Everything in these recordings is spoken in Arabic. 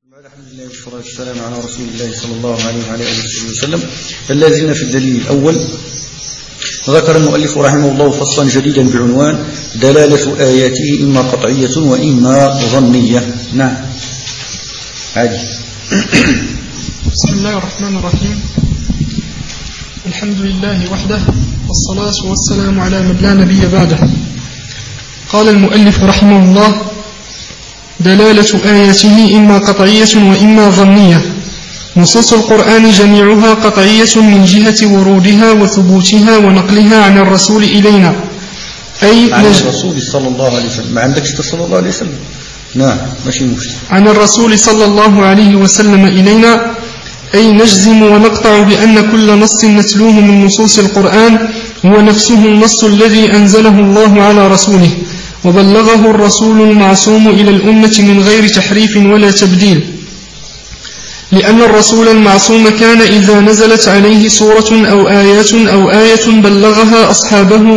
الحمد لله والصلاة والسلام على رسول الله صلى الله عليه وعلى آله وسلم. اللازلنا في الدليل الأول. ذكر المؤلف رحمه الله فصلا جديدا بعنوان دلالة آياته إما قطعية وإما ظنية. نعم عادي. بسم الله الرحمن الرحيم. الحمد لله وحده والصلاة والسلام على من لا نبي بعده. قال المؤلف رحمه الله: دلالة آياته إما قطعية وإما ظنية. نصوص القرآن جميعها قطعية من جهة ورودها وثبوتها ونقلها عن الرسول إلينا، أي عن الرسول صلى الله عليه وسلم. ما عندكش صلى الله عليه وسلم؟ نعم ماشي مشكلة. عن الرسول صلى الله عليه وسلم إلينا، أي نجزم ونقطع بأن كل نص نتلوه من نصوص القرآن هو نفسه النص الذي أنزله الله على رسوله وبلغه الرسول المعصوم إلى الأمة من غير تحريف ولا تبديل، لأن الرسول المعصوم كان إذا نزلت عليه سورة أو آية بلغها أصحابه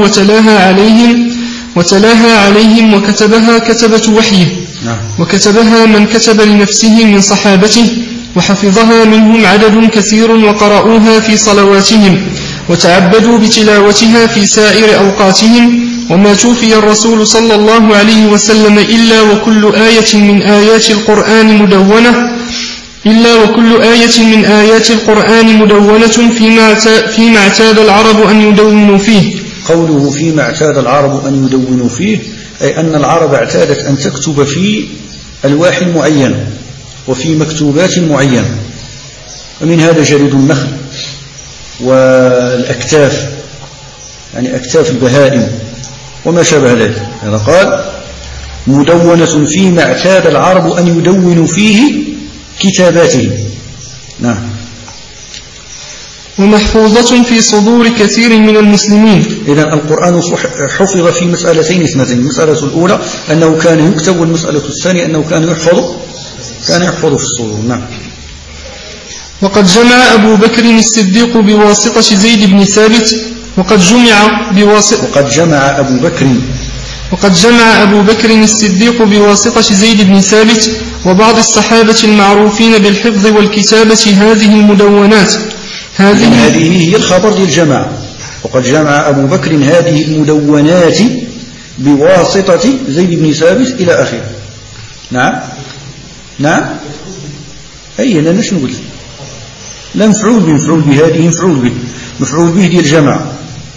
وتلاها عليهم وكتبها كتبة وحيه، وكتبها من كتب لنفسه من صحابته، وحفظها منهم عدد كثير وقرأوها في صلواتهم وتعبدوا بتلاوتها في سائر أوقاتهم. وما توفي الرسول صلى الله عليه وسلم إلا وكل آية من آيات القرآن مدونة فيما اعتاد العرب أن يدونوا فيه. قوله فيما اعتاد العرب أن يدونوا فيه، أي أن العرب اعتادت أن تكتب في ألواح معينة وفي مكتوبات معينة، ومن هذا جريد النخل والأكتاف، يعني أكتاف البهائم وما شابه ذلك. هذا قال مدونة فيما اعتاد العرب أن يدونوا فيه كتاباته. نعم. ومحفوظة في صدور كثير من المسلمين. إذن القرآن حفظ في مسألتين اثنتين: المسألة الأولى أنه كان يكتب، والمسألة الثانية أنه كان يحفظ في الصدور. نعم. وقد جمع أبو بكر الصديق بواسطة زيد بن ثابت وقد جمع أبو بكر الصديق بواسطة زيد بن ثابت وبعض الصحابة المعروفين بالحفظ والكتابة هذه المدونات. هذه هي الخبر للجماعة. وقد جمع أبو بكر هذه المدونات بواسطة زيد بن ثابت إلى آخره. نعم أي أنا نشنو قلت؟ لا مفعول به، هذه مفعول به ديال الجماعة.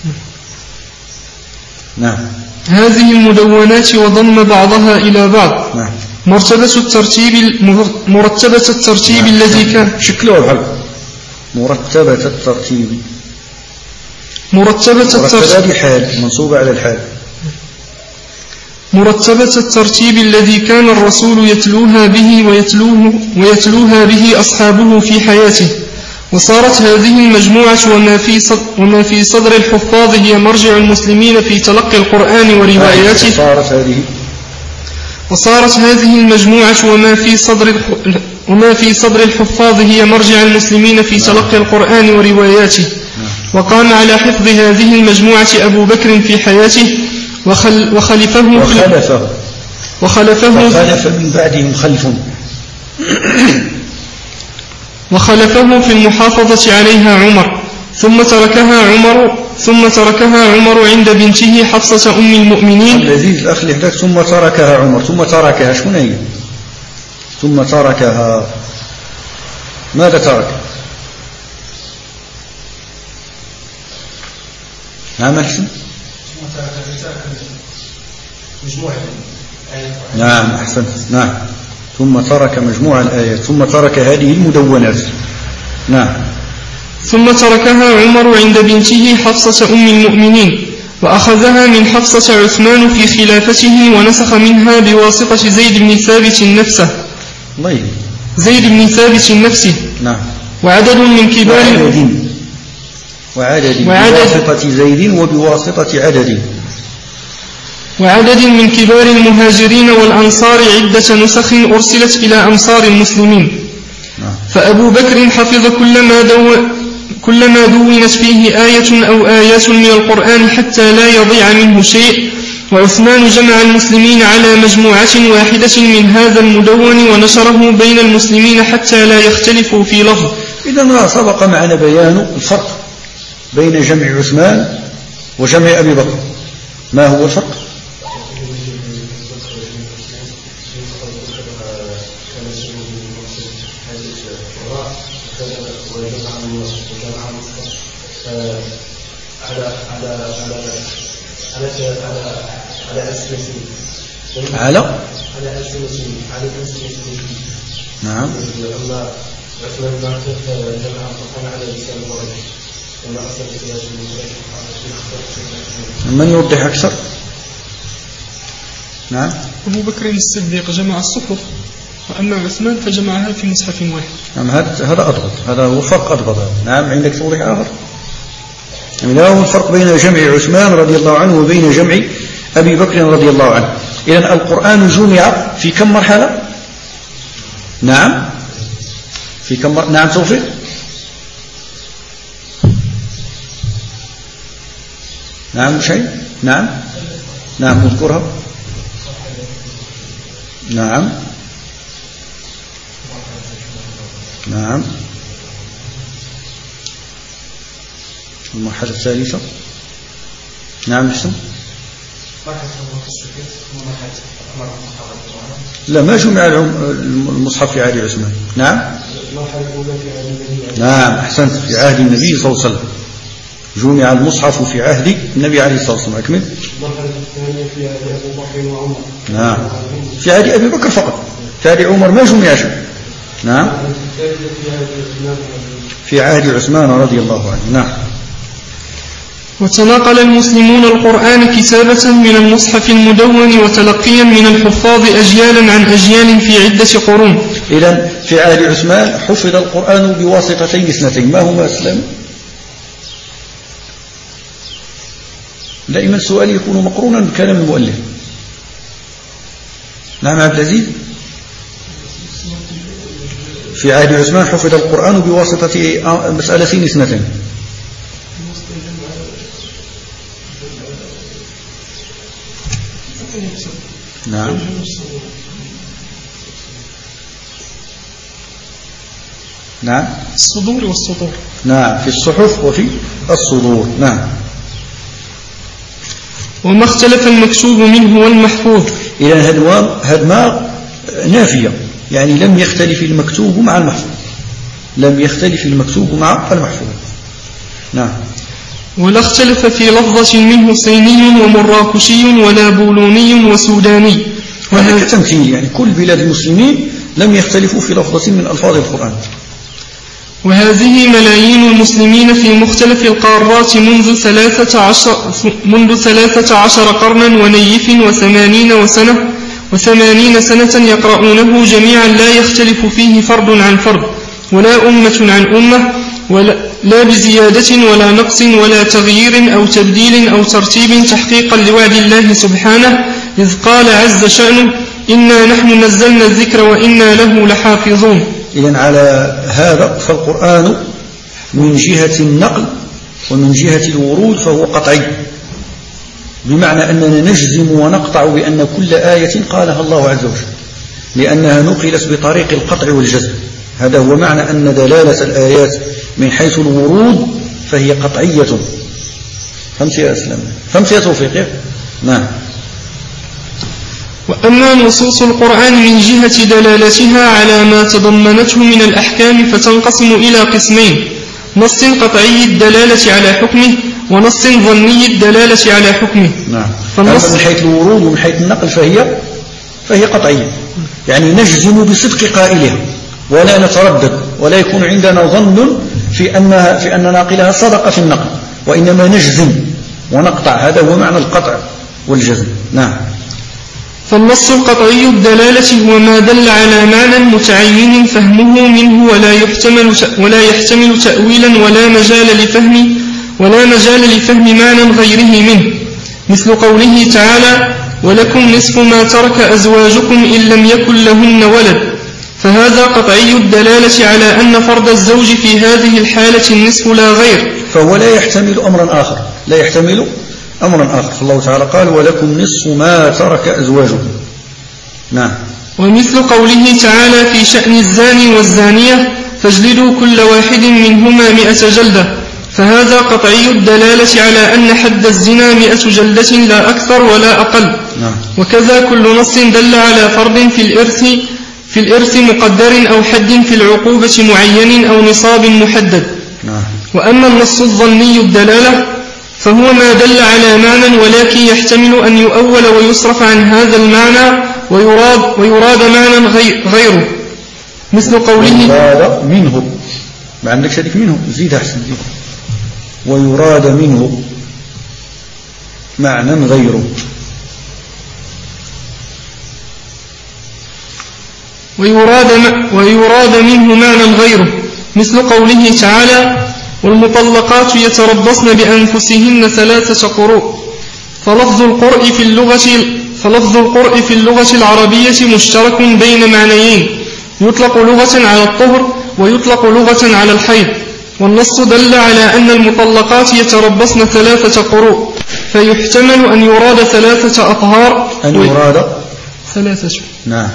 نعم. هذه المدونات وضم بعضها إلى بعض. نعم. مرتبة الترتيب الذي كان شكله بحال مرتبة حال منصوبة على الحال. مرتبة الترتيب الذي كان الرسول يتلوها به أصحابه في حياته. وصارت هذه المجموعة وما في صدر الحفاظ هي مرجع المسلمين في تلقي القرآن ورواياته. وصارت هذه المجموعة وما في صدر الحفاظ هي مرجع المسلمين في تلقي القرآن ورواياته. وقام على حفظ هذه المجموعة أبو بكر في حياته وخلف من بعدهم خلف وخلفه في المحافظة عليها عمر، ثم تركها عمر عند بنته حفصة أم المؤمنين. العزيز الأخ اللي حداك ثم تركها عمر، ثم تركها شكون هي؟ ثم تركها ماذا ترك؟ نعم أحسن. نعم أحسنت. نعم. ثم ترك مجموع الآيات، ثم ترك هذه المدونات. نعم. ثم تركها عمر عند بنته حفصة أم المؤمنين، وأخذها من حفصة عثمان في خلافته ونسخ منها بواسطة زيد بن ثابت نفسه. نعم. وعدد من كبار بواسطة زيد وبواسطة وعدد من كبار المهاجرين والأنصار عدة نسخ أرسلت إلى أمصار المسلمين. فأبو بكر حفظ كلما دونت فيه آية أو آيات من القرآن حتى لا يضيع منه شيء، وعثمان جمع المسلمين على مجموعة واحدة من هذا المدون ونشره بين المسلمين حتى لا يختلفوا في لفظ. إذن سبق معنا بيان الفرق بين جمع عثمان وجمع أبي بكر. ما هو الفرق؟ على نعم. من يوضح أكثر؟ نعم. أبو بكر الصديق جمع الصحف، وأما عثمان فجمعها في مصحف واحد. نعم هذا أضبط، هذا هو فرق أضبط. نعم عندك توضيح آخر؟ هذا هو الفرق بين جمع عثمان رضي الله عنه وبين جمع أبي بكر رضي الله عنه. إذن القرآن جمع في كم مرحلة؟ نعم في كم نعم توفيق؟ نعم شيء؟ نعم اذكرها. نعم المرحلة الثالثة. نعم حسن. لا ما جمع المصحف في عهد عثمان. نعم أحسنت، في عهد النبي صلى الله عليه وسلم جمع المصحف في عهد النبي عليه الصلاة والسلام. أكمل. نعم في عهد أبي بكر فقط، في عهد عمر ما جمع شيء. نعم في عهد عثمان رضي الله عنه. نعم. وتناقل المسلمون القرآن كتابة من المصحف المدون وتلقيا من الحفاظ أجيالا عن أجيال في عدة قرون. إذن في عهد عثمان حفظ القرآن بواسطتين اثنتين، ما هما أسلام؟ دائما السؤال يكون مقرونا بكلام المؤلف. نعم عبد العزيز. في عهد عثمان حفظ القرآن بواسطة مسألتين اثنتين. نعم الصدور والسطور. نعم في الصحف وفي الصدور. نعم. وما اختلف المكتوب منه والمحفوظ. إذن هدما نافية، يعني لم يختلف المكتوب مع المحفوظ، لم يختلف المكتوب مع المحفوظ. نعم. ولا اختلف في لفظة منه صيني ومراكشي ولا بولوني وسوداني. وهذا تمثيل، يعني كل بلاد المسلمين لم يختلفوا في لفظة من ألفاظ القرآن. وهذه ملايين المسلمين في مختلف القارات منذ 13 قرنا ونيف و80 سنة يقرؤونه جميعا لا يختلف فيه فرد عن فرد ولا أمة عن أمة، لا بزيادة ولا نقص ولا تغيير أو تبديل أو ترتيب، تحقيقا لوعد الله سبحانه إذ قال عز شأنه إنا نحن نزلنا الذكر وإنا له لحافظون. إذن على هذا فالقرآن من جهة النقل ومن جهة الورود فهو قطعي، بمعنى أننا نجزم ونقطع بأن كل آية قالها الله عز وجل لأنها نقلت بطريق القطع والجزم. هذا هو معنى أن دلالة الآيات من حيث الورود فهي قطعية. فهمت يا أسلام؟ فهمت يا توفيق؟ نعم. وأما نصوص القرآن من جهة دلالتها على ما تضمنته من الأحكام فتنقسم إلى قسمين: نص قطعي الدلالة على حكمه ونص ظني الدلالة على حكمه. نعم. فالنص من حيث الورود ومن حيث النقل فهي قطعية، يعني نجزم بصدق قائلها ولا نتردد ولا يكون عندنا ظن في أن ناقلها صدق في النقل، وإنما نجزم ونقطع. هذا هو معنى القطع والجزم. نعم. فالنص القطعي الدلالة هو ما دل على معنى متعين فهمه منه ولا يحتمل تأويلا ولا مجال لفهم معنى غيره منه، مثل قوله تعالى ولكم نصف ما ترك أزواجكم إن لم يكن لهن ولد، فهذا قطعي الدلالة على أن فرض الزوج في هذه الحالة النصف لا غير. فهو لا يحتمل أمرا آخر، لا يحتمل أمرا آخر. فالله تعالى قال ولكم نصف ما ترك أزواجكم. نعم. ومثل قوله تعالى في شأن الزاني والزانية فاجلدوا كل واحد منهما 100 جلدة، فهذا قطعي الدلالة على أن حد الزنا 100 جلدة لا أكثر ولا أقل. وكذا كل نص دل على فرض في الإرث مقدر أو حد في العقوبة معين أو نصاب محدد. وأما النص الظني الدلالة فهو ما دل على معنى ولكن يحتمل أن يؤول ويصرف عن هذا المعنى ويراد معنى غيره، مثل قوله ويراد منه، ما عندك شريك منه زيد أحسن دي. ويراد منه معنى غيره. ويراد منه معنى غيره، مثل قوله تعالى والمطلقات يتربصن بأنفسهن 3 قروء. فلفظ القرء في اللغة العربية مشترك بين معنيين، يطلق لغة على الطهر ويطلق لغة على الحيض. والنص دل على أن المطلقات يتربصن 3 قروء، فيحتمل أن يراد 3 أطهار. نعم.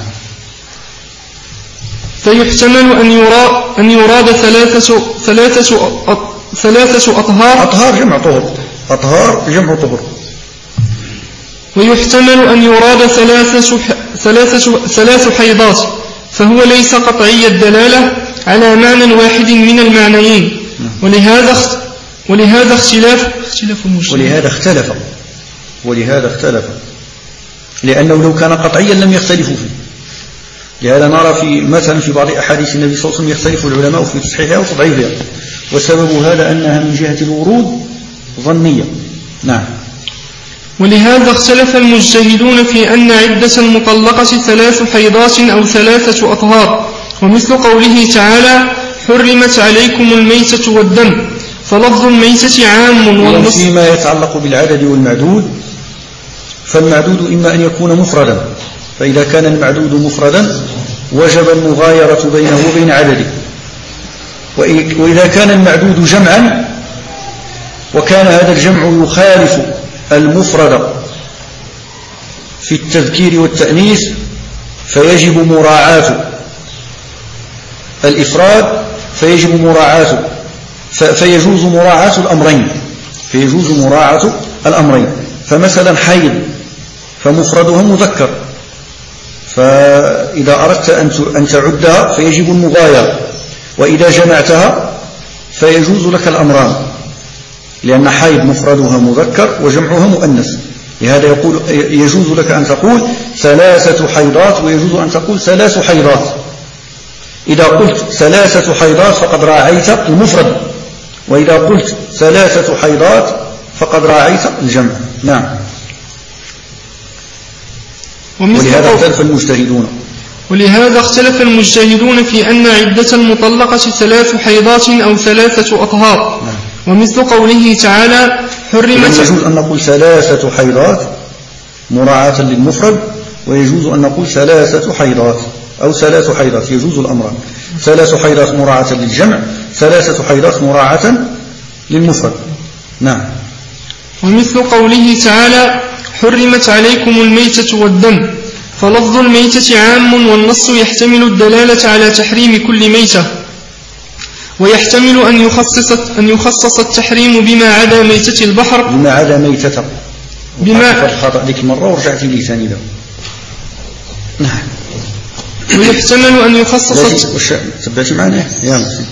فيحتمل أن يراد 3 أطهار. أطهار جمع طهر. أطهار جمع طهر. ويحتمل أن يراد 3 حيضات، فهو ليس قطعي الدلالة على معنى واحد من المعنيين. ولهذا اختلف لأنه لو كان قطعيا لم يختلفوا فيه. لهذا نرى مثلا في بعض أحاديث النبي صلى الله عليه وسلم يختلف العلماء في تصحيحها وتضعيفها، وسبب هذا أنها من جهة الورود ظنية. نعم. ولهذا اختلف المجتهدون في أن عدة المطلقة 3 حيضات أو 3 أطهار، ومثل قوله تعالى حرمت عليكم الميتة والدم، فلفظ الميتة عام والنص. فيما يتعلق بالعدد والمعدود، فالمعدود إما أن يكون مفردا، فإذا كان المعدود مفردا وجب المغايرة بينه وبين عدده. وإذا كان المعدود جمعا وكان هذا الجمع يخالف المفرد في التذكير والتأنيث فيجب مراعاة الإفراد، فيجوز مراعاة الأمرين. فمثلا حيض فمفردها مذكر، فإذا أردت أن تعدها فيجب المغايرة، وإذا جمعتها فيجوز لك الأمران، لأن حيض مفردها مذكر وجمعها مؤنث. لهذا يجوز لك أن تقول 3 حيضات، ويجوز أن تقول 3 حيضات. إذا قلت 3 حيضات فقد راعيت المفرد، وإذا قلت 3 حيضات فقد راعيت الجمع. نعم. ولهذا اختلف المجتهدون في أن عدة المطلقة 3 حيضات أو 3 أطهار. ومثل قوله تعالى حرمت. يجوز أن نقول 3 حيضات مراعاة للمفرد، ويجوز أن نقول 3 حيضات أو 3 حيضات، يجوز الأمران. 3 حيضات مراعاة للجمع، 3 حيضات مراعاة للمفرد. نعم. ومثل قوله تعالى حرمت عليكم الميتة والدم، فلفظ الميتة عام والنص يحتمل الدلالة على تحريم كل ميتة، ويحتمل أن يخصص التحريم بما عدا ميتة البحر، بما عدا ميتة الخطأ ذيك المرة ورجعت لي ثاني ذا. نعم. ويحتمل أن يخصص تبدأت معنا يا مسلم.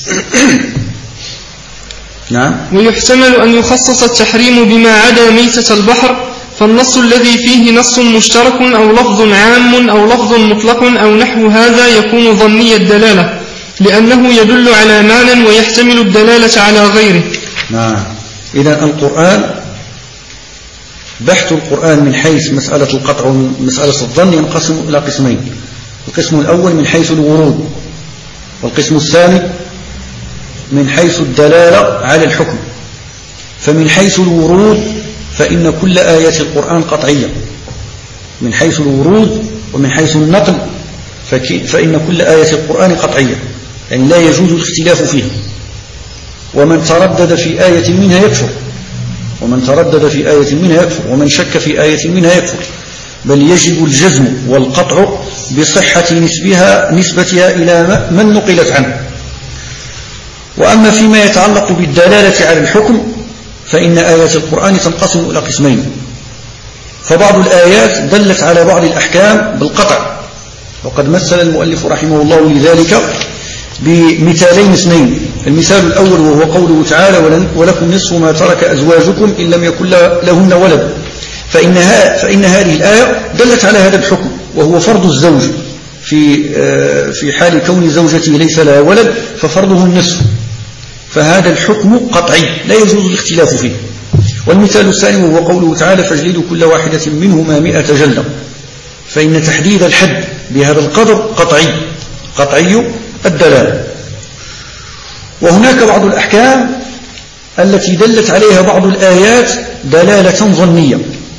نعم. ويحتمل أن يخصص التحريم بما عدا ميتة البحر، فالنص الذي فيه نص مشترك أو لفظ عام أو لفظ مطلق أو نحو هذا يكون ظني الدلالة، لأنه يدل على معنى ويحتمل الدلالة على غيره. نعم. إذا القرآن، بحث القرآن من حيث مسألة القطع ومسألة الظن ينقسم إلى قسمين. القسم الأول من حيث الورود، والقسم الثاني من حيث الدلالة على الحكم. فمن حيث الورود فإن كل آيات القرآن قطعية، من حيث الورود ومن حيث النقل فإن كل آيات القرآن قطعية، يعني لا يجوز الاختلاف فيها، ومن تردد في آية منها يكفر، ومن تردد في آية منها يكفر، ومن شك في آية منها يكفر، بل يجب الجزم والقطع بصحة نسبتها إلى من نقلت عنه. وأما فيما يتعلق بالدلالة على الحكم فإن آيات القرآن تنقسم إلى قسمين، فبعض الآيات دلت على بعض الأحكام بالقطع، وقد مثل المؤلف رحمه الله لذلك بمثالين اثنين. المثال الأول وهو قوله تعالى ولكم نصف ما ترك أزواجكم إن لم يكن لهن ولد، فإن هذه الآية دلت على هذا الحكم، وهو فرض الزوج في حال كون زوجته ليس لها ولد ففرضه النصف، فهذا الحكم قطعي لا يجوز الاختلاف فيه. والمثال الثاني وهو قوله تعالى فاجلدوا كل واحدة منهما 100 جلدة، فإن تحديد الحد بهذا القدر قطعي الدلالة. وهناك بعض الأحكام التي دلت عليها بعض الآيات دلالة ظنية،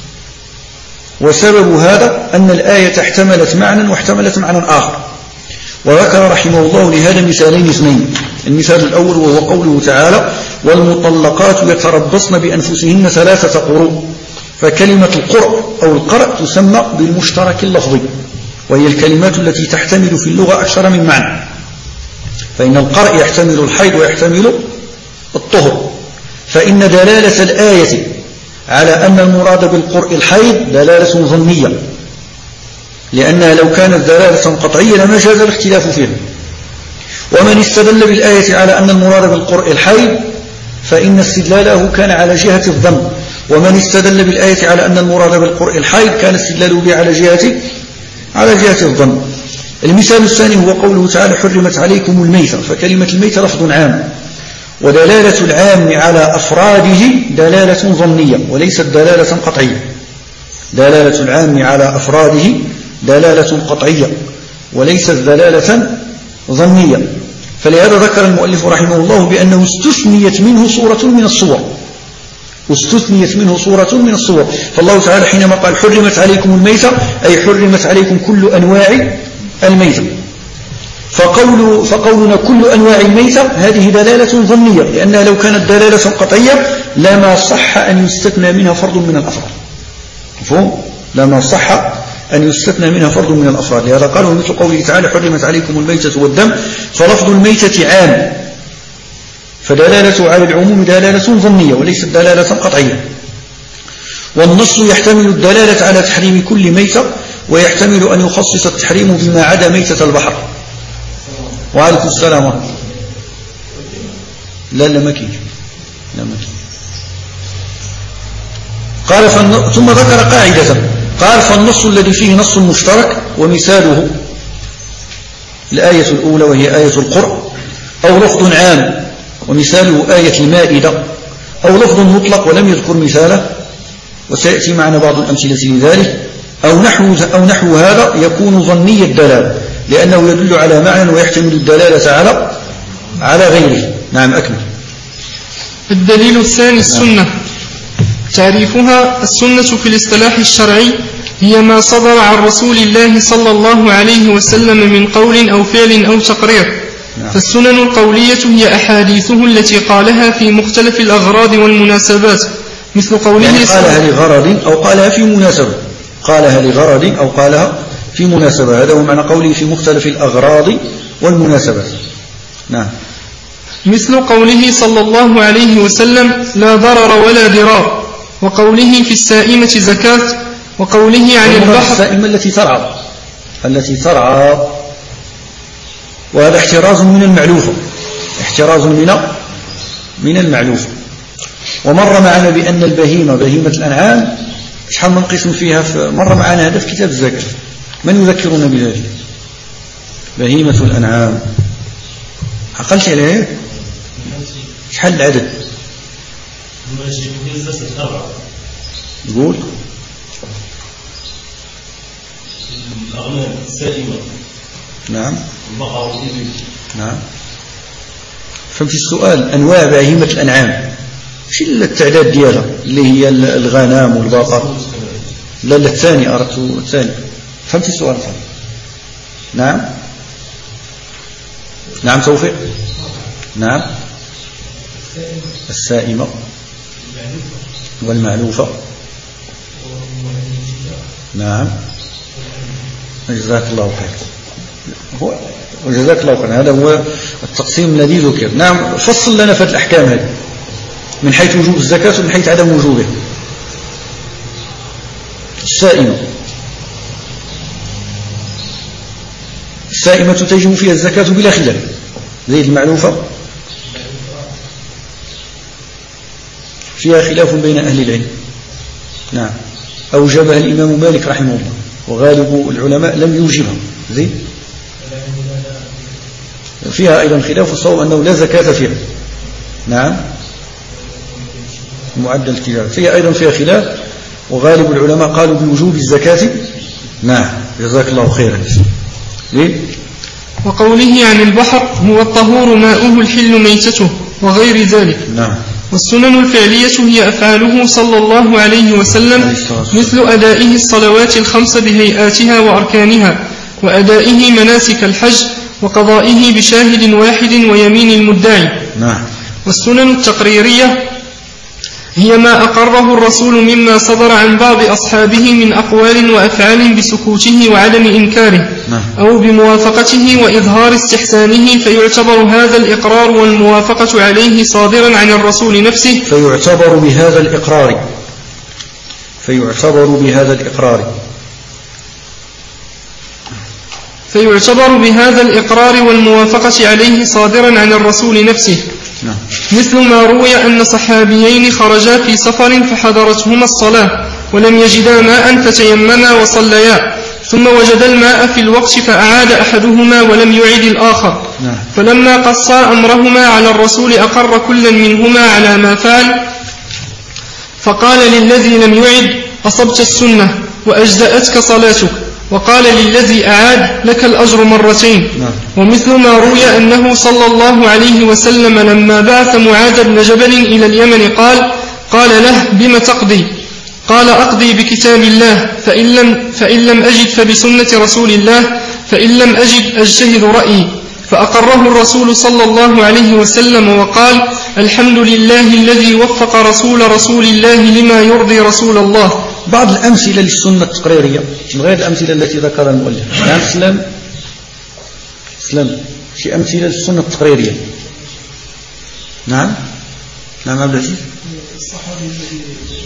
وسبب هذا أن الآية احتملت معنى واحتملت معنى آخر، وذكر رحمه الله لهذا مثالين اثنين. المثال الأول وهو قوله تعالى والمطلقات يتربصن بأنفسهن 3 قروء، فكلمة القرء أو القرء تسمى بالمشترك اللفظي، وهي الكلمات التي تحتمل في اللغة أكثر من معنى، فإن القرء يحتمل الحيض ويحتمل الطهر، فإن دلالة الآية على أن المراد بالقرء الحيض دلالة ظنية، لأنها لو كانت دلالة قطعية لما جاز الاختلاف فيها. ومن استدل بالآية على أن المراد بالقرء الحيض فإن استدلاله كان على جهة الظن، ومن استدل بالآية على أن المراد بالقرء الحيض كان استدلاله به على جهة الظن. المثال الثاني هو قوله تعالى حرمت عليكم الميتة، فكلمة الميتة لفظ عام، ودلالة العام على أفراده دلالة ظنية وليست دلالة قطعية. دلالة العام على أفراده دلالة قطعية وليست دلالة ظنية، فلهذا ذكر المؤلف رحمه الله بأنه استثنيت منه صورة من الصور. فالله تعالى حينما قال حرمت عليكم الميتة أي حرمت عليكم كل أنواع الميتة، فقولنا كل أنواع الميتة هذه دلالة ظنية، لأنها لو كانت دلالة قطعية لما صح أن يستثنى منها فرد من الأفراد، مفهوم؟ لما صح أن يستثنى منها فرد من الأفراد. لهذا قالوا مثل قوله تعالى حرمت عليكم الميتة والدم، فلفظ الميتة عام، فدلالته على العموم دلالة ظنية وليست دلالة قطعية. والنص يحتمل الدلالة على تحريم كل ميتة، ويحتمل أن يخصص التحريم بما عدا ميتة البحر. وعليكم السلام ورحمة الله. لا مكي قال ثم ذكر قاعدة، قال فالنص الذي فيه نص مشترك ومثاله الآية الأولى وهي آية القرء، أو لفظ عام ومثاله آية المائدة، أو لفظ مطلق ولم يذكر مثاله، وسيأتي معنا بعض الأمثلة لذلك، أو نحو هذا يكون ظني الدلالة لأنه يدل على معنى ويحتمل الدلالة على غيره. نعم أكمل. الدليل الثاني السنة. تعريفها: السنة في الاصطلاح الشرعي هي ما صدر عن رسول الله صلى الله عليه وسلم من قول أو فعل أو تقرير. فالسنن القولية هي أحاديثه التي قالها في مختلف الأغراض والمناسبات، مثل قوله يعني قالها لغرض أو قالها في مناسبة، قالها لغرض أو قالها في مناسبة، هذا هو معنى قوله في مختلف الأغراض والمناسبات. نعم. مثل قوله صلى الله عليه وسلم لا ضرر ولا ضرار، وقوله في السائمة زكاة، وقوله عن البحر السائمة التي ترعى، وهذا احتراز من المعلوفة، احتراز من المعلوفة. ومر معنا بأن البهيمة بهيمة الأنعام شحال من قسم فيها، مر معنا هذا في كتاب الزكاة. من يذكرنا بذلك؟ بهيمة الأنعام عقلت عليه؟ شحال العدد؟ يقول الأغنام السائمة. نعم. البقر والإبل. نعم. فهمت السؤال؟ أنواع بهيمة الأنعام شو التعداد ديالها اللي هي الغنم والبقر؟ لا الثاني أردت الثاني. فهمت السؤال؟ نعم. نعم توفيق. نعم. السائمة والمعلوفة. نعم جزاك الله خير. وجزاك الله خير. هذا هو التقسيم الذي ذكر. نعم فصل لنا في الأحكام هذه من حيث وجوب الزكاة ومن حيث عدم وجوبها. السائمة تجب فيها الزكاة بلا خلاف زي المعلوفة فيها خلاف بين أهل العلم. نعم أوجبها الإمام مالك رحمه الله وغالب العلماء لم يوجبها. زي فيها أيضا خلاف الصواب أنه لا زكاة فيها. نعم معدل التجارة فيها أيضا فيها خلاف وغالب العلماء قالوا بوجوب الزكاة. نعم جزاك الله خيرا. ليه؟ وقوله عن البحر هو الطهور ماؤه الحل ميتته وغير ذلك. نعم. والسنن الفعلية هي أفعاله صلى الله عليه وسلم مثل أدائه الصلوات الخمس بهيئاتها وأركانها وأدائه مناسك الحج وقضائه بشاهد واحد ويمين المدعي. نعم. والسنن التقريرية هي ما أقره الرسول مما صدر عن بعض أصحابه من أقوال وأفعال بسكوته وعدم إنكاره أو بموافقته وإظهار استحسانه فيعتبر هذا الإقرار والموافقة عليه صادرا عن الرسول نفسه. فيعتبر بهذا الإقرار والموافقة عليه صادرا عن الرسول نفسه. مثل ما روي أن صحابيين خرجا في سفر فحضرتهما الصلاة ولم يجدا ماء فتيمما وصليا ثم وجد الماء في الوقت فأعاد أحدهما ولم يعد الآخر. فلما قصا أمرهما على الرسول أقر كل منهما على ما فعل فقال للذي لم يعد أصبت السنة وأجزأتك صلاتك وقال للذي أعاد لك الأجر مرتين. ومثل ما روي أنه صلى الله عليه وسلم لما بعث معاذ بن جبل إلى اليمن قال له بما تقضي؟ قال أقضي بكتاب الله فإن لم أجد فبسنة رسول الله فإن لم أجد أجتهد رأيي فأقره الرسول صلى الله عليه وسلم وقال الحمد لله الذي وفق رسول الله لما يرضي رسول الله. بعض الأمثلة للسنة التقريرية من غير الأمثلة التي ذكرها المؤلف. يعني اسلام في أمثلة للسنة التقريرية. نعم عبد العزيز. الصحابي الذي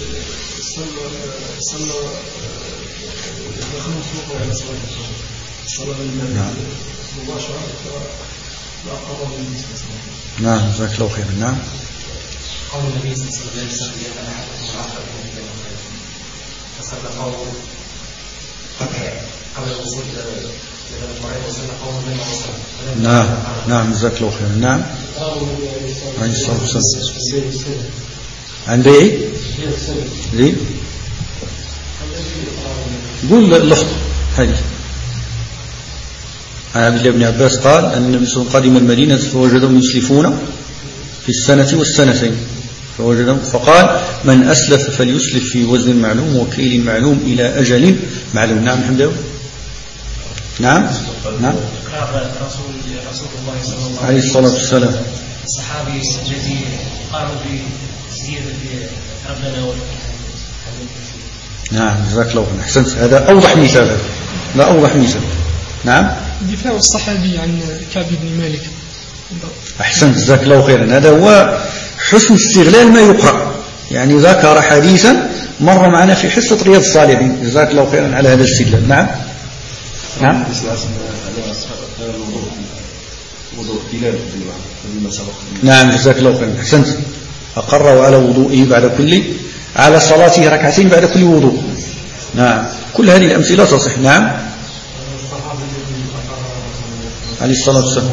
صلى على صلاة مباشرة فأقره النبي صلى الله عليه وسلم. نعم جزاك الله خيرا. نعم قول النبي صلى الله عليه وسلم لأن أحدكم العصر فصلى قوم قبل الوصول إلى الموعد وصلى قوم من العصر. نعم جزاك الله خيرا. نعم عليه الصلاة والسلام عن بيع ليه؟ قول اللفظ حديث عن عبد الله بن عباس قال أن النبي صلى الله عليه وسلم قدم المدينة فوجدهم يسلفون في السنة والسنتين فوجدهم فقال من أسلف فليسلف في وزن معلوم وكيل معلوم إلى أجل معلوم. نعم الحمد لله. نعم رسول الله صلى الله عليه الصلاة والسلام الصحابي الذي قاموا بزيادة ربنا نعم جزاك الله خيرا. أحسنت. هذا أوضح مثال. لا أوضح مثال. نعم دفاع الصحابي عن كعب بن مالك. أحسنت جزاك الله خيرا. هذا هو حسن استغلال ما يقرأ. يعني ذكر حديثا مر معنا في حصة رياض الصالحين. جزاك الله خيرا على هذا الاستدلال. نعم نعم جزاك الله خيرا. أحسنت. أقر على وضوئه على صلاته ركعتين بعد كل وضوء. نعم كل هذه الأمثلة تصح. نعم عليه الصلاة والسلام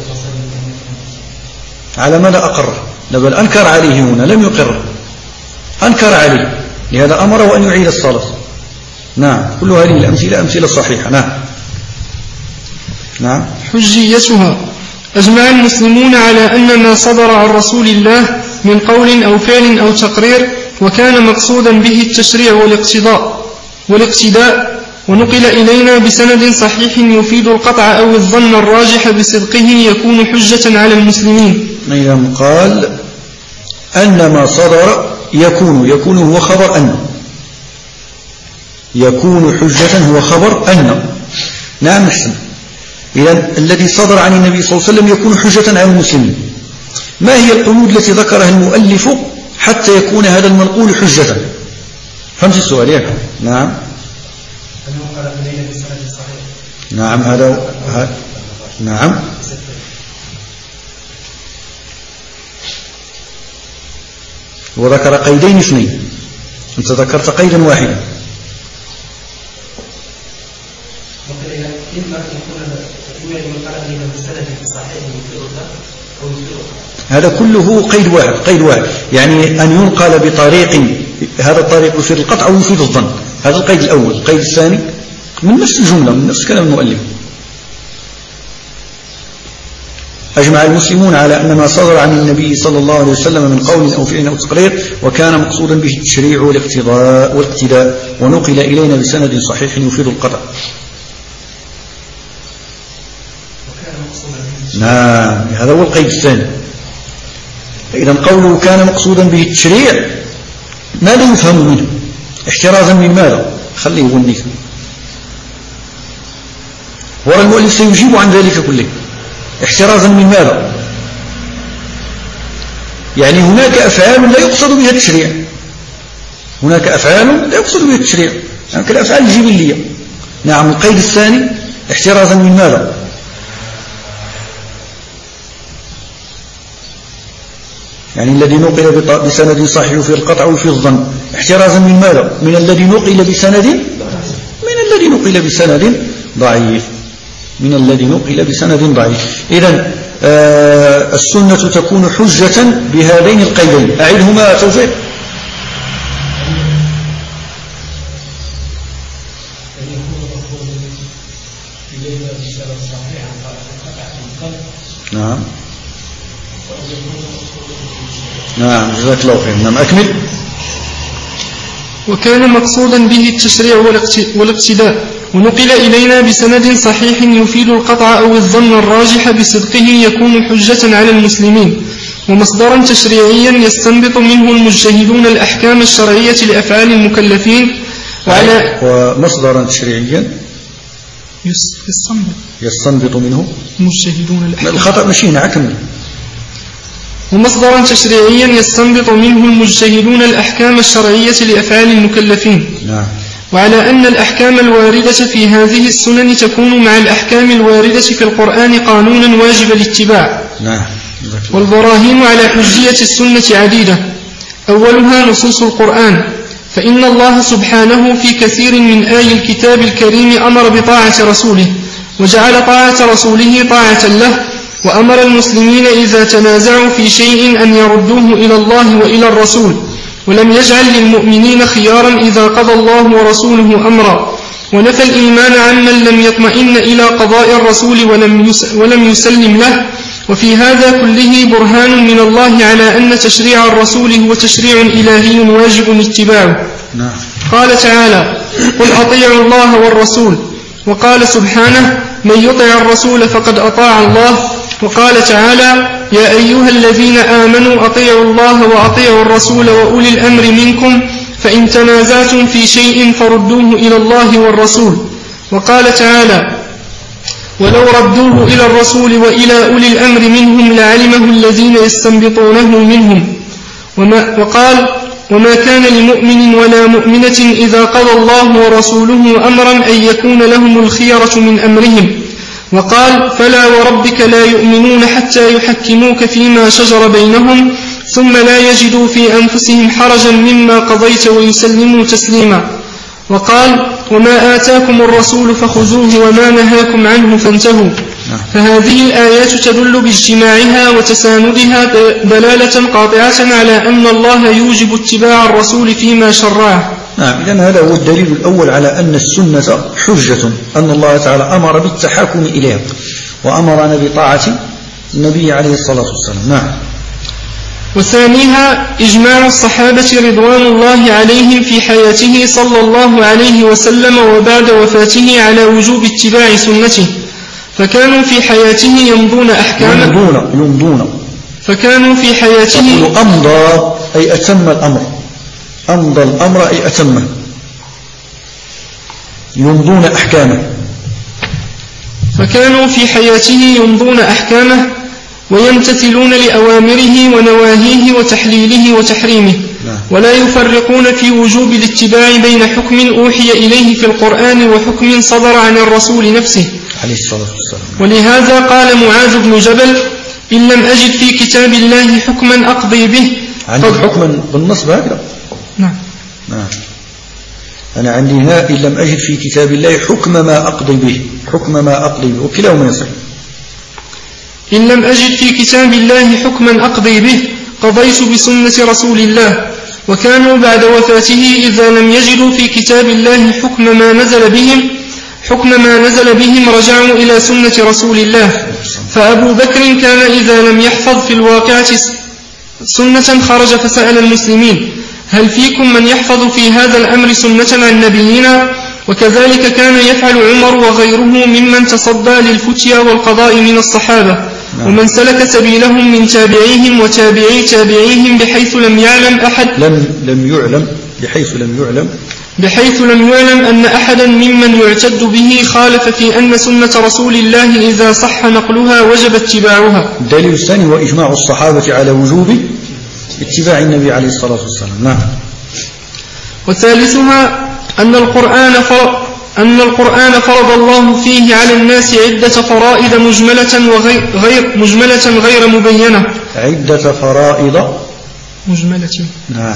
على ماذا أقر؟ بل أنكر عليه هنا لم يقر أنكر عليه لهذا أمره أن يعيد الصلاة. نعم كل هذه الأمثلة أمثلة صحيحة. نعم حجيتها أجمع المسلمون على أن ما صدر عن رسول الله من قول أو فعل أو تقرير وكان مقصودا به التشريع والاقتداء ونقل إلينا بسند صحيح يفيد القطع أو الظن الراجح بصدقه يكون حجة على المسلمين. أيضا قال أن ما صدر يكون هو خبر أن، يكون حجة هو خبر أن. نعم أحسن. إذن الذي صدر عن النبي صلى الله عليه وسلم يكون حجة على المسلمين. ما هي القيود التي ذكرها المؤلف حتى يكون هذا المنقول حجة؟ فهمت السؤال يا؟ نعم نعم هذا نعم. وذكر قيدين اثنين، أنت ذكرت قيدا واحدا. هذا كله قيد واحد، قيد واحد، يعني أن ينقل بطريق، هذا الطريق يفيد القطع أو يفيد الظن، هذا القيد الأول. القيد الثاني من نفس الجملة، من نفس كلام المؤلف. أجمع المسلمون على أن ما صدر عن النبي صلى الله عليه وسلم من قول أو فعل أو تقرير وكان مقصودا به التشريع والاقتداء ونقل إلينا بسند صحيح يفيد القطع. نعم هذا هو القيد الثاني. إذا قوله كان مقصودا به التشريع ماذا يفهم منه؟ احترازا من ماذا؟ خليه يغنيك. ورى المؤلف سيجيب عن ذلك كله. احترازا من ماذا؟ يعني هناك أفعال لا يقصد بها التشريع، هناك أفعال لا يقصد بها التشريع، يعني كالأفعال الجبلية. نعم القيد الثاني احترازا من ماذا؟ يعني الذي نقل بسند صحيح في القطع وفي الظن، احترازا من ماذا؟ من الذي نقل بسند، من الذي نقل بسند ضعيف، من الذي نقل بسند ضعيف. إذن السنة تكون حجة بهذين القيدين. أعيدهما توفيق. نعم نعم جزاك الله خير. نعم أكمل. وكان مقصودا به التشريع والاقتداء ونقل إلينا بسند صحيح يفيد القطع أو الظن الراجح بصدقه يكون حجة على المسلمين، ومصدرا تشريعيا يستنبط منه المجتهدون الأحكام الشرعية لأفعال المكلفين، ومصدرا تشريعيا يستنبط منه المجتهدون الأحكام. الخطأ مشينا عكمل. ومصدرا تشريعيا يستنبط منه المجتهدون الأحكام الشرعية لأفعال المكلفين. نعم. وعلى أن الأحكام الواردة في هذه السنن تكون مع الأحكام الواردة في القرآن قانونا واجب الاتباع. نعم. والبراهين على حجية السنة عديدة، أولها نصوص القرآن، فإن الله سبحانه في كثير من آي الكتاب الكريم أمر بطاعة رسوله، وجعل طاعة رسوله طاعة له، وأمر المسلمين إذا تنازعوا في شيء أن يردوه إلى الله وإلى الرسول، ولم يجعل للمؤمنين خيارا إذا قضى الله ورسوله أمرا، ونفى الإيمان عمن لم يطمئن إلى قضاء الرسول ولم يسلم له. وفي هذا كله برهان من الله على أن تشريع الرسول هو تشريع إلهي واجب اتباعه. قال تعالى: قل أطيعوا الله والرسول. وقال سبحانه: من يطع الرسول فقد أطاع الله. وقال تعالى: يا أيها الذين آمنوا أطيعوا الله وأطيعوا الرسول وأولي الأمر منكم، فإن تنازعتم في شيء فردوه إلى الله والرسول. وقال تعالى: ولو ردوه إلى الرسول وإلى أولي الأمر منهم لعلمه الذين يستنبطونه منهم. وقال: وما كان لمؤمن ولا مؤمنة إذا قضى الله ورسوله أمرا أن يكون لهم الخيرة من أمرهم. وقال: فلا وربك لا يؤمنون حتى يحكموك فيما شجر بينهم ثم لا يجدوا في أنفسهم حرجا مما قضيت ويسلموا تسليما. وقال: وما آتاكم الرسول فخذوه وما نهاكم عنه فانتهوا. فهذه الآيات تدل باجتماعها وتساندها دلالة قاطعة على أن الله يوجب اتباع الرسول فيما شرعه. نعم، إذن هذا هو الدليل الأول على أن السنة حجة، أن الله تعالى أمر بالتحاكم إليها وأمرنا بطاعة النبي عليه الصلاة والسلام. نعم. وثانيها إجماع الصحابة رضوان الله عليهم في حياته صلى الله عليه وسلم وبعد وفاته على وجوب اتباع سنته، فكانوا في حياته يمضون أحكاما يمضون فكانوا في حياته أمضى أي أتم الأمر، أمضى الأمر أي أتمه، يمضون أحكامه. فكانوا في حياته يمضون أحكامه ويمتثلون لأوامره ونواهيه وتحليله وتحريمه، ولا يفرقون في وجوب الاتباع بين حكم أوحي إليه في القرآن وحكم صدر عن الرسول نفسه عليه الصلاة والسلام. ولهذا قال معاذ بن جبل: إن لم أجد في كتاب الله حكما أقضي به. عندي حكما بالنصب هكذا؟ نعم. أنا عندي هنا إن لم أجد في كتاب الله حكم ما أقضي به، حكم ما أقضي به، وكلاهما يصح. إن لم أجد في كتاب الله حكما أقضي به قضيت بسنة رسول الله. وكانوا بعد وفاته إذا لم يجدوا في كتاب الله حكم ما نزل بهم رجعوا إلى سنة رسول الله. فأبو بكر كان إذا لم يحفظ في الواقعة سنة خرج فسأل المسلمين: هل فيكم من يحفظ في هذا الأمر سنة عن نبينا؟ وكذلك كان يفعل عمر وغيره ممن تصدى للفتيا والقضاء من الصحابة، ومن سلك سبيلهم من تابعيهم وتابعي تابعيهم بحيث لم يعلم أحد بحيث لم يعلم أن أحدا ممن يعتد به خالف في أن سنة رسول الله إذا صح نقلها وجب اتباعها. الدليل الثاني هو إجماع الصحابة على وجوب اتباع النبي عليه الصلاة والسلام. نعم. وثالثها أن القرآن فرض الله فيه على الناس عدة فرائض مجملة غير مبينة. عدة فرائض مجملة. نعم.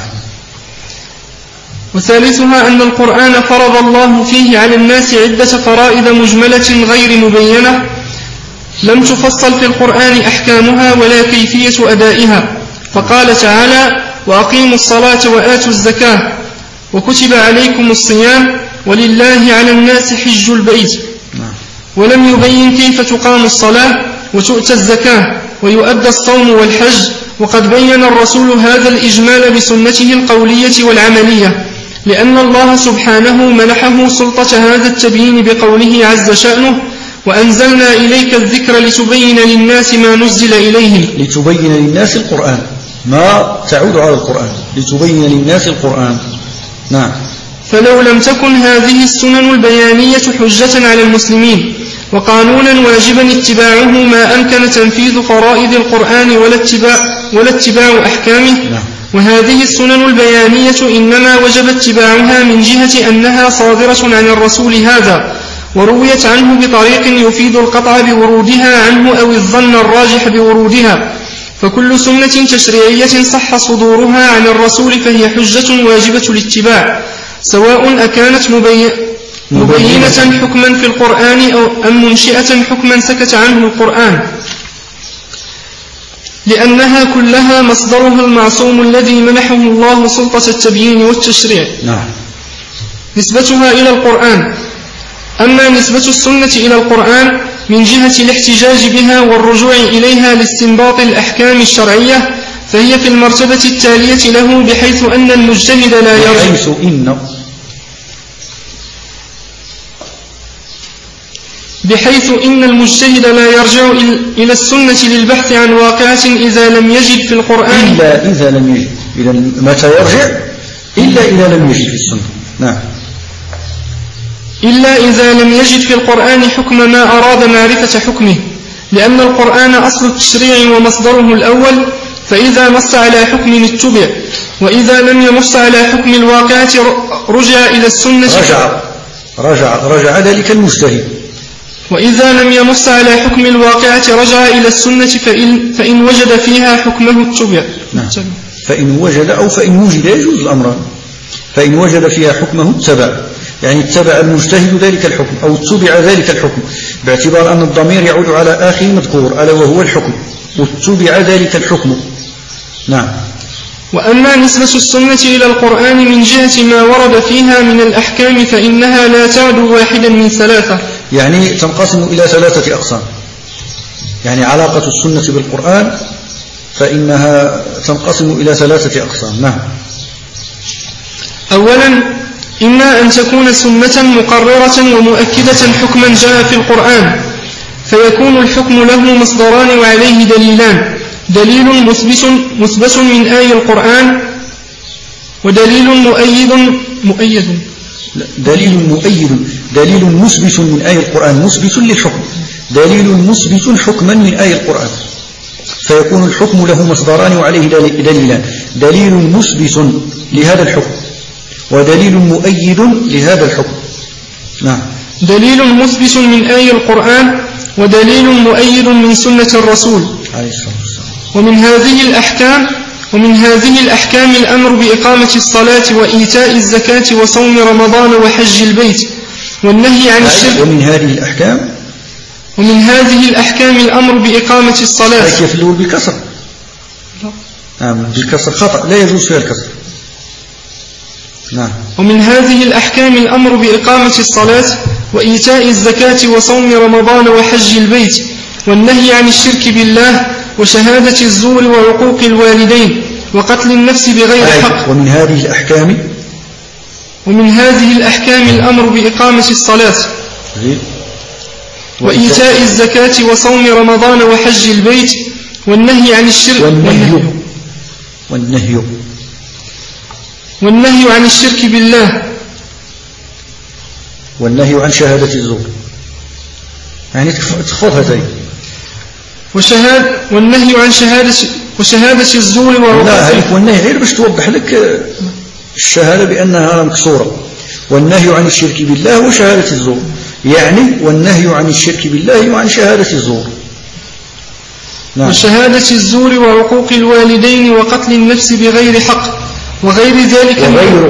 وثالثها أن القرآن فرض الله فيه على الناس عدة فرائض مجملة غير مبينة لم تفصل في القرآن أحكامها ولا كيفية أدائها. فقال تعالى: وأقيموا الصلاة وآتوا الزكاة وكتب عليكم الصيام ولله على الناس حج البيت. ولم يبين كيف تقام الصلاة وتؤتى الزكاة ويؤدى الصوم والحج. وقد بين الرسول هذا الإجمال بسنته القولية والعملية، لأن الله سبحانه منحه سلطة هذا التبيين بقوله عز شأنه: وأنزلنا إليك الذكر لتبين للناس ما نزل إليهم. لتبين للناس القرآن، ما تعود على القرآن، لتبين للناس القرآن. نعم. فلو لم تكن هذه السنن البيانية حجة على المسلمين وقانونا واجبا اتباعه ما أمكن تنفيذ فرائض القرآن ولا اتباع أحكامه. وهذه السنن البيانية إنما وجب اتباعها من جهة أنها صادرة عن الرسول هذا، ورويت عنه بطريق يفيد القطع بورودها عنه أو الظن الراجح بورودها. فكل سنة تشريعية صح صدورها عن الرسول فهي حجة واجبة الاتباع، سواء أكانت مبينة حكما في القرآن أو أم منشئة حكما سكت عنه القرآن، لأنها كلها مصدرها المعصوم الذي منحه الله سلطة التبيين والتشريع. نعم. نسبتها إلى القرآن. أما نسبة السنة إلى القرآن من جهة الاحتجاج بها والرجوع إليها لاستنباط الأحكام الشرعية فهي في المرتبة التالية له، بحيث أن المجتهد لا يرجع بحيث إن المجتهد لا يرجع إلى السنة للبحث عن واقعة إذا لم يجد في القرآن إذا لم يجد. إذا متى يرجع؟ إلا إذا لم يجد في السنة. نعم. إلا إذا لم يجد في القرآن حكم ما أراد معرفة حكمه، لأن القرآن أصل التشريع ومصدره الأول، فإذا نص على حكم اتبع، وإذا لم ينص على حكم الواقعة رجع إلى السنة. رجع ذلك المجتهد. وإذا لم ينص على حكم الواقعة رجع إلى السنة فإن وجد فيها حكمه اتبع. نعم. فإن وجد أو فإن وجد يجوز الأمران. فإن وجد فيها حكمه اتبع، يعني اتبع المجتهد ذلك الحكم أو اتبع ذلك الحكم، باعتبار أن الضمير يعود على آخر مذكور ألا وهو الحكم، واتبع ذلك الحكم. نعم. وأما نسبة السنة إلى القرآن من جهة ما ورد فيها من الأحكام فإنها لا تعدو واحدا من ثلاثة، يعني تنقسم إلى ثلاثة أقسام. يعني علاقة السنة بالقرآن فإنها تنقسم إلى ثلاثة أقسام. نعم. أولا، إما أن تكون سنة مقررة ومؤكدة حكما جاء في القرآن، فيكون الحكم له مصدران وعليه دليلان: دليل مثبت من آي القرآن ودليل مؤيد دليل مثبت من آية القرآن، مثبت للحكم، دليل مثبت حكما من آية القرآن، فيكون الحكم له مصدران وعليه دليلان، دليل مثبت لهذا الحكم ودليل مؤيد لهذا الحكم. نعم. دليل مثبت من آية القرآن ودليل مؤيد من سنة الرسول عليه الصلاة والسلام. ومن هذه الأحكام الأمر بإقامة الصلاة وإيتاء الزكاة وصوم رمضان وحج البيت والنهي عن الشرك. ومن هذه الأحكام الأمر بإقامة الصلاة. كيف الأول بالكسر؟ نعم بالكسر خطأ، لا يجوز فيها الكسر. نعم. ومن هذه الأحكام الأمر بإقامة الصلاة وإيتاء الزكاة وصوم رمضان وحج البيت والنهي عن الشرك بالله وشهادة الزور وعقوق الوالدين وقتل النفس بغير حق. ومن هذه الأحكام الأمر بإقامة الصلاة وإيتاء الزكاة وصوم رمضان وحج البيت والنهي عن الشرك والنهي عن الشرك بالله والنهي عن شهادة الزور، يعني تخفضها تاني. والنهي عن وشهادة الزور والنهي غير باش توضح لك الشهادة بأنها مكسورة. والنهي عن الشرك بالله وشهادة الزور، يعني والنهي عن الشرك بالله وعن شهادة الزور. نعم. وشهادة الزور وعقوق الوالدين وقتل النفس بغير حق وغير ذلك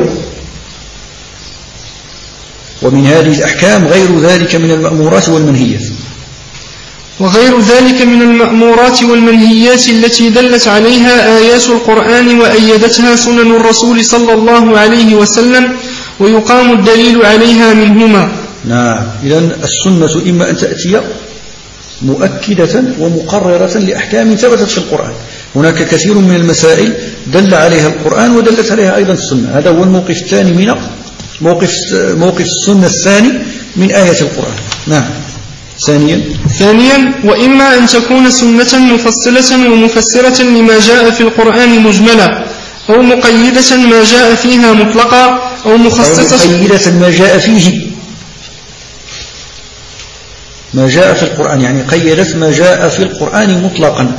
ومن هذه الأحكام غير ذلك من المأمورات والمنهيات. وغير ذلك من المأمورات والمنهيات التي دلت عليها آيات القرآن وأيدتها سنن الرسول صلى الله عليه وسلم ويقام الدليل عليها منهما. نعم. إذن السنة إما أن تأتي مؤكدة ومقررة لأحكام ثبتت في القرآن. هناك كثير من المسائل دل عليها القرآن ودلت عليها أيضا السنة. هذا هو الموقف الثاني من موقف السنة الثاني من آية القرآن. نعم. ثانيا وإما أن تكون سنة مفصلة ومفسرة لما جاء في القرآن مجملا أو مقيدة ما جاء فيها مطلقا أو مخصصة مقيدة ما جاء في القرآن، يعني قيدت ما جاء في القرآن مطلقا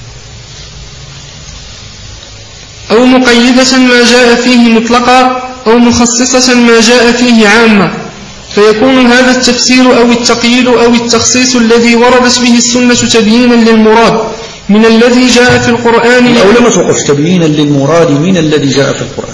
أو مقيدة ما جاء فيه مطلقا أو مخصصة ما جاء فيه عامة، فيكون هذا التفسير أو التقييد أو التخصيص الذي وردت به السنة تبيينا للمراد من الذي جاء في القرآن أو لم توقف تبيينا للمراد من الذي جاء في القرآن.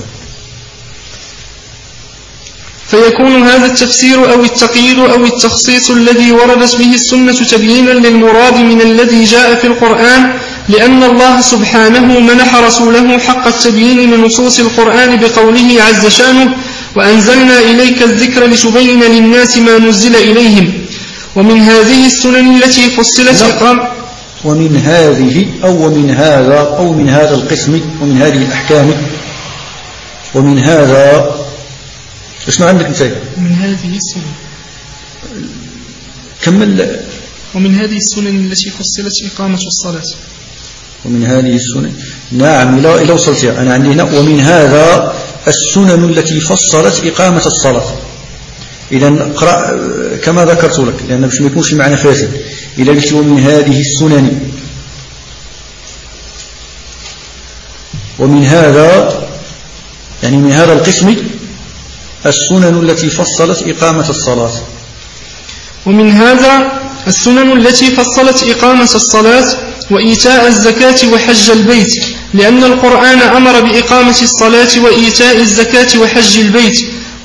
فيكون هذا التفسير أو التقييد أو التخصيص الذي وردت به السنة تبيينا للمراد من الذي جاء في القرآن، لأن الله سبحانه منح رسوله حق التبيين لنصوص القرآن بقوله عز شانه وأنزلنا إليك الذكر لتبين للناس ما نزل إليهم. ومن هذه السنن التي فصلت ومن هذه أو ومن هذا أو من هذا القسم ومن هذه الأحكام ومن هذا اسمع عندك مثال من هذه السنن كمل. ومن هذه السنن التي فصلت إقامة الصلاة. ومن هذه السنن نعم إلى وصلتها أنا عندي هنا ومن هذا السنن التي فصلت إقامة الصلاة. إذا اقرأ كما ذكرت لك لأن مش ما يكونش معنى فاسد. إذا قلت ومن هذه السنن ومن هذا يعني من هذا القسم السنن التي فصلت إقامة الصلاة. ومن هذا السنن التي فصلت إقامة الصلاة وإيتاء الزكاة وحج البيت، لأن القرآن أمر بإقامة الصلاة وإيتاء الزكاة وحج البيت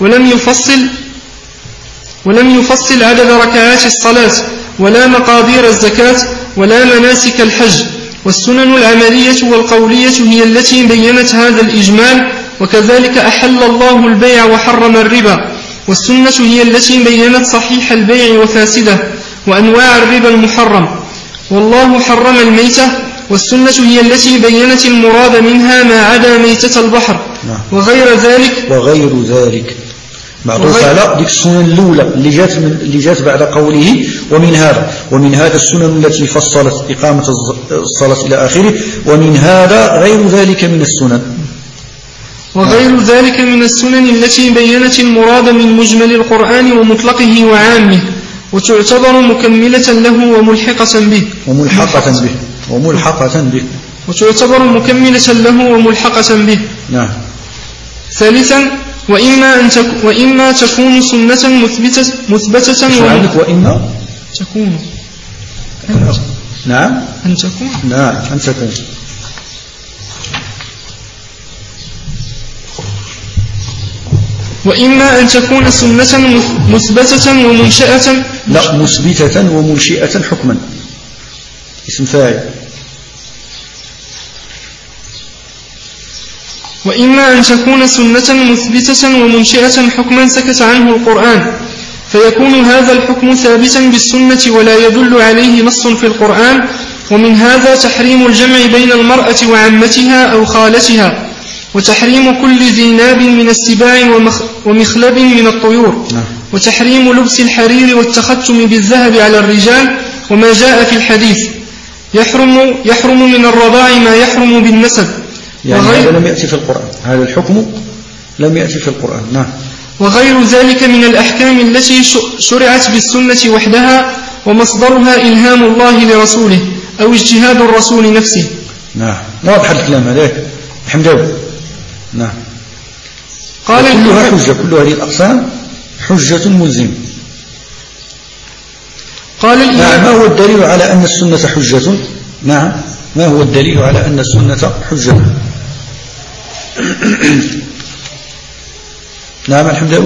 ولم يفصل عدد ركعات الصلاة ولا مقادير الزكاة ولا مناسك الحج. والسنن العملية والقولية هي التي بيّنت هذا الإجمال، وكذلك أحل الله البيع وحرم الربا. والسنة هي التي بيّنت صحيح البيع وفاسده وأنواع الربا المحرم، والله حرم الميتة. والسنة هي التي بيّنت المراد منها ما عدا ميتة البحر وغير ذلك معروف على ديك السنن الأولى اللي جات بعد قوله ومن هذا السنن التي فصلت إقامة الصلاة إلى آخره. ومن هذا غير ذلك من السنن. وغير ذلك من السنن التي بينت المراد من مجمل القرآن ومطلقه وعامه وتعتبر مكملة له وملحقة به وتعتبر مكملة له وملحقة به. نعم. ثالثا وإما تكون سنة مثبتة وإما تكون نعم أن تكون وإما أن تكون سنة مثبتة ومنشئة لا مثبتة ومنشئة حكما اسم فاعل. وإما أن تكون سنة مثبتة ومنشئة حكما سكت عنه القرآن فيكون هذا الحكم ثابتا بالسنة ولا يدل عليه نص في القرآن. ومن هذا تحريم الجمع بين المرأة وعمتها أو خالتها وتحريم كل ذي ناب من السباع ومخلب من الطيور وتحريم لبس الحرير والتختم بالذهب على الرجال وما جاء في الحديث يحرم من الرضاع ما يحرم بالنسب. يعني هذا لم يأتي في القرآن، هذا الحكم لم يأتي في القرآن. نعم. وغير ذلك من الأحكام التي شرعت بالسنة وحدها ومصدرها إلهام الله لرسوله أو اجتهاد الرسول نفسه. نعم. واضح الكلام هذاك حمداوي. نعم. قال كلها حجة، كل هذه الأقسام حجة ملزمة. قال نعم. ما هو الدليل على أن السنة حجة؟ نعم. ما هو الدليل على أن السنة حجة؟ نعم الحمداوي.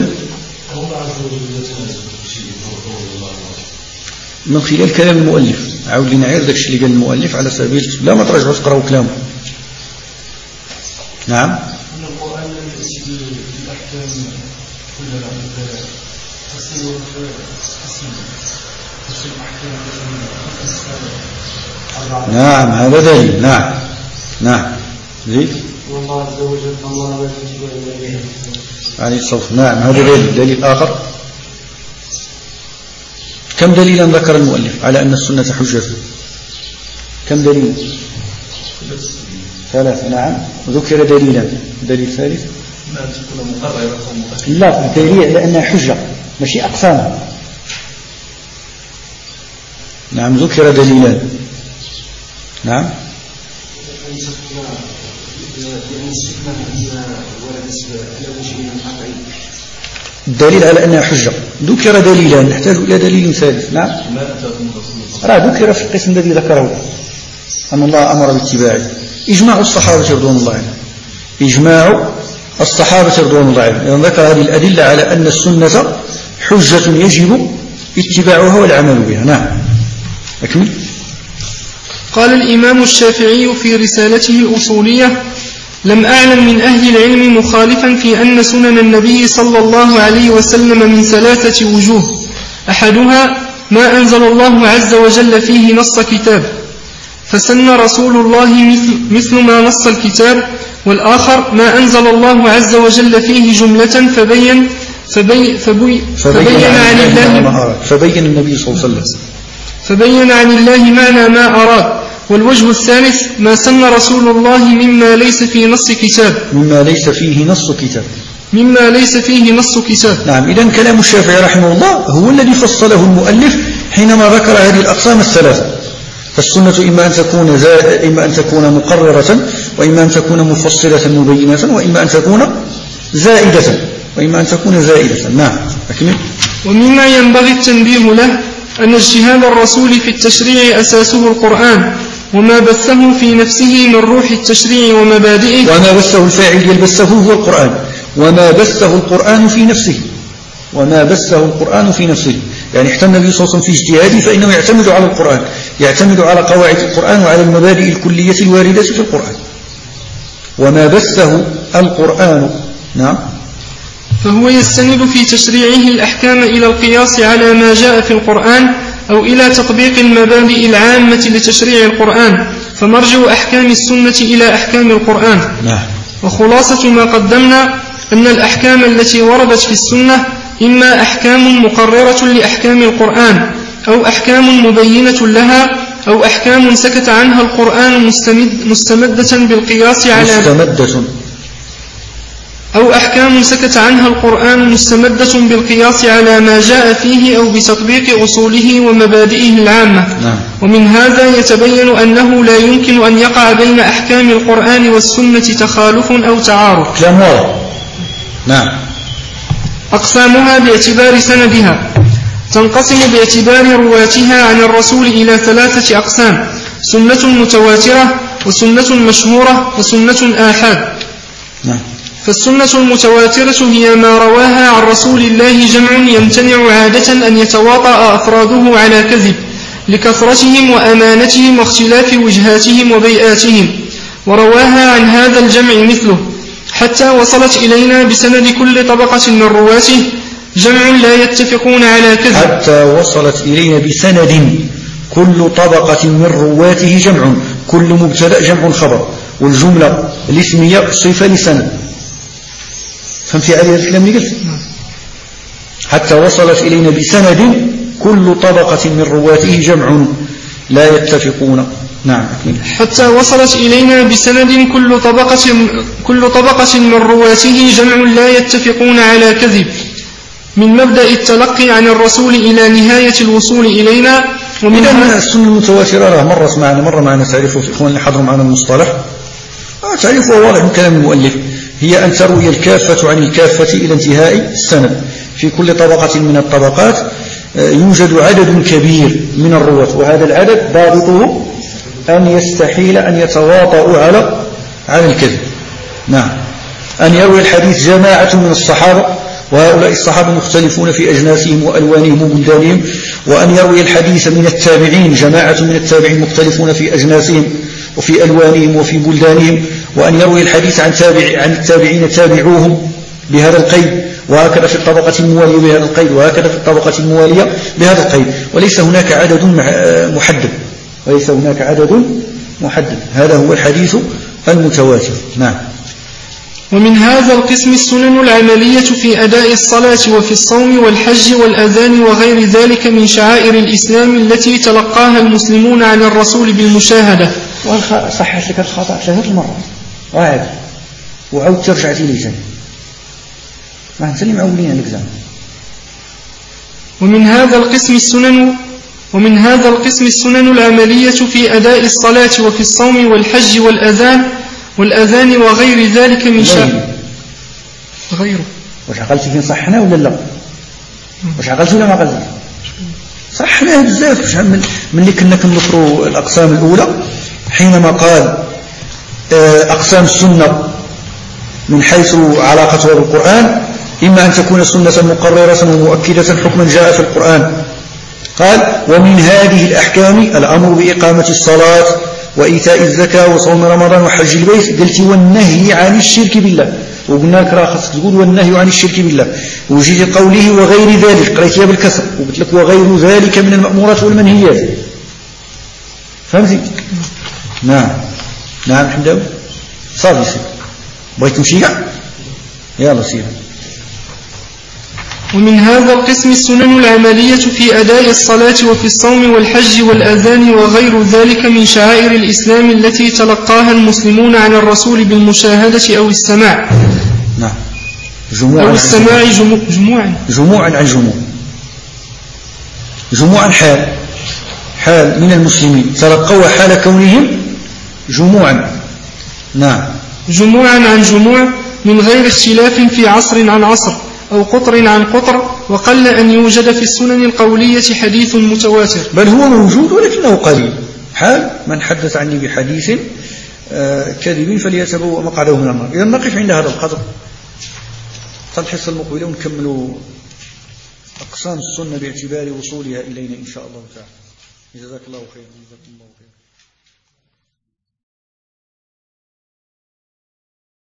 من خلال كلام المؤلف. عاود لي نعير داكشي اللي قال المؤلف على سبيل لا ما ترجعوش تقراوا كلامه. نعم. أن القرآن لم يأتي بالأحكام كلها تفصيل نعم هذا دليل. نعم زيد. والله عز وجل أمر بالكتب عليه الصلاة. نعم هذا دليل آخر. كم دليلا ذكر المؤلف على أن السنة حجة؟ كم دليل؟ 3. نعم. ذكر دليلا. دليل ثالث لا دليل لأنها حجة ماشي أقسام. نعم ذكر دليلا. نعم. الدليل على أنها حجة ذكر دليلا نحتاج إلى دليل ثالث. نعم. ذكر في القسم الذي ذكره أن الله أمر باتباعه إجماع الصحابة رضوان الله عنهم. إجماع الصحابة رضوان الله عنهم ذكر هذه الأدلة على أن السنة حجة يجب اتباعها والعمل بها. نعم أكمل. قال الإمام الشافعي في رسالته الأصولية لم أعلم من أهل العلم مخالفا في أن سنن النبي صلى الله عليه وسلم من 3 وجوه. أحدها ما أنزل الله عز وجل فيه نص كتاب فسن رسول الله مثل ما نص الكتاب. والآخر ما أنزل الله عز وجل فيه جملة فبين النبي صلى الله عليه وسلم فبين عن الله معنى ما أراد. والوجه الثالث ما سن رسول الله مما ليس فيه نص كتاب. نعم. إذن كلام الشافعي رحمه الله هو الذي فصله المؤلف حينما ذكر هذه الأقسام الثلاثة. فالسنة إما أن تكون مقررة وإما أن تكون مفصلة مبينة وإما أن تكون زائدة نعم أكمل. ومما ينبغي التنبيه له أن اجتهاد الرسول في التشريع أساسه القرآن وما بثه في نفسه من روح التشريع ومبادئه. وما بثه الفاعل يلبثه هو القرآن وما بثه القرآن في نفسه يعني حتى النبي صلى الله عليه وسلم في اجتهاده فإنه يعتمد على القرآن، يعتمد على قواعد القرآن وعلى المبادئ الكلية الواردة في القرآن. وما بثه القرآن. نعم. فهو يستند في تشريعه الأحكام إلى القياس على ما جاء في القرآن أو إلى تطبيق المبادئ العامة لتشريع القرآن. فمرجع أحكام السنة إلى أحكام القرآن. نعم. وخلاصة ما قدمنا أن الأحكام التي وردت في السنة إما أحكام مقررة لأحكام القرآن أو أحكام مبينة لها أو أحكام سكت عنها القرآن مستمدة بالقياس على أو أحكام سكت عنها القرآن مستمدة بالقياس على ما جاء فيه أو بتطبيق أصوله ومبادئه العامة. ومن هذا يتبين أنه لا يمكن أن يقع بين أحكام القرآن والسنة تخالف أو تعارض. نعم. أقسامها باعتبار سندها تنقسم باعتبار رواتها عن الرسول إلى 3 أقسام: سنة متواترة، وسنة مشهورة، وسنة آحاد. فالسنة المتواترة هي ما رواها عن رسول الله جمع يمتنع عادة أن يتواطأ أفراده على كذب لكثرتهم وأمانتهم واختلاف وجهاتهم وبيئاتهم، ورواها عن هذا الجمع مثله، حتى وصلت إلينا بسند كل طبقة من رواته جمع لا يتفقون على كذب. حتى وصلت إلينا بسند كل طبقة من رواته جمع، كل مبتدأ جمع خبر، والجملة الاسمية صفة لسند. فهمتي علي هذا الكلام اللي قلت؟ حتى وصلت إلينا بسند كل طبقة من رواته جمع لا يتفقون. نعم. حتى وصلت إلينا بسند كل طبقة من رواته جمع لا يتفقون على كذب، من مبدأ التلقي عن الرسول إلى نهاية الوصول إلينا. ومنها السنة المتواترة مر معنا تعريفه في إخوان اللي حضروا معنا المصطلح. تعريفه واضح من كلام المؤلف، هي أن تروي الكافة عن الكافة إلى انتهاء السند. في كل طبقة من الطبقات يوجد عدد كبير من الرواة، وهذا العدد ضابطه أن يستحيل أن يتواطؤوا على الكذب. نعم. أن يروي الحديث جماعة من الصحابة، وهؤلاء الصحابة مختلفون في أجناسهم وألوانهم وبلدانهم، وأن يروي الحديث من التابعين جماعة من التابعين مختلفون في أجناسهم وفي ألوانهم وفي بلدانهم، وأن يروي الحديث عن التابعين تابعوهم بهذا القيد، وهكذا في الطبقة الموالية بهذا القيد، وهكذا في الطبقة الموالية بهذا القيد، وليس هناك عدد محدد. هذا هو الحديث المتواتر. نعم. ومن هذا القسم السنن العملية في أداء الصلاة وفي الصوم والحج والأذان وغير ذلك من شعائر الإسلام التي تلقاها المسلمون عن الرسول بالمشاهدة. صحت لك الخطأ 3 مرات وعود ترجع لي ثاني، ما أنت اللي معولين عليك زمان. ومن هذا القسم السنن العملية في أداء الصلاة وفي الصوم والحج والأذان وغير ذلك من غيره. واش عقلتي فين صحنا ولا لا؟ واش عقلتي ولا ما عقلتي؟ صحنا بزاف. من اللي كنا كنذكروا الأقسام الأولى حينما قال أقسام السنة من حيث علاقتها بالقرآن، إما أن تكون سنة مقررة ومؤكدة حكما جاء في القرآن. قال: ومن هذه الأحكام الأمر بإقامة الصلاة وإيتاء الزكاة وصوم رمضان وحج البيت. قلت والنهي عن الشرك بالله، وقلنا لك راه خاصك تقول والنهي عن الشرك بالله، وجيت قوله وغير ذلك قريتها بالكسر، وقلت لك وغير ذلك من المأمورات والمنهيات. فهمتي؟ نعم حمداوي صافي سير بغيت تمشي كاع يلا سير. ومن هذا القسم السنن العملية في أداء الصلاة وفي الصوم والحج والأذان وغير ذلك من شعائر الإسلام التي تلقاها المسلمون عن الرسول بالمشاهدة أو السماع. نعم. أو السماع جموعا حال من المسلمين تلقوا حال كونهم جموعا. نعم. جموعا عن جموع من غير اختلاف في عصر عن عصر أو قطر عن قطر، وقل أن يوجد في السنن القولية حديث متواتر، بل هو موجود ولكنه قليل. حال من حدث عني بحديث كذب فليتبوأ مقعده من النار. إذا نقف عند هذا القدر، الحصة المقبلة ونكمل أقسام السنة باعتبار وصولها إلينا إن شاء الله تعالى. جزاك الله خيرا.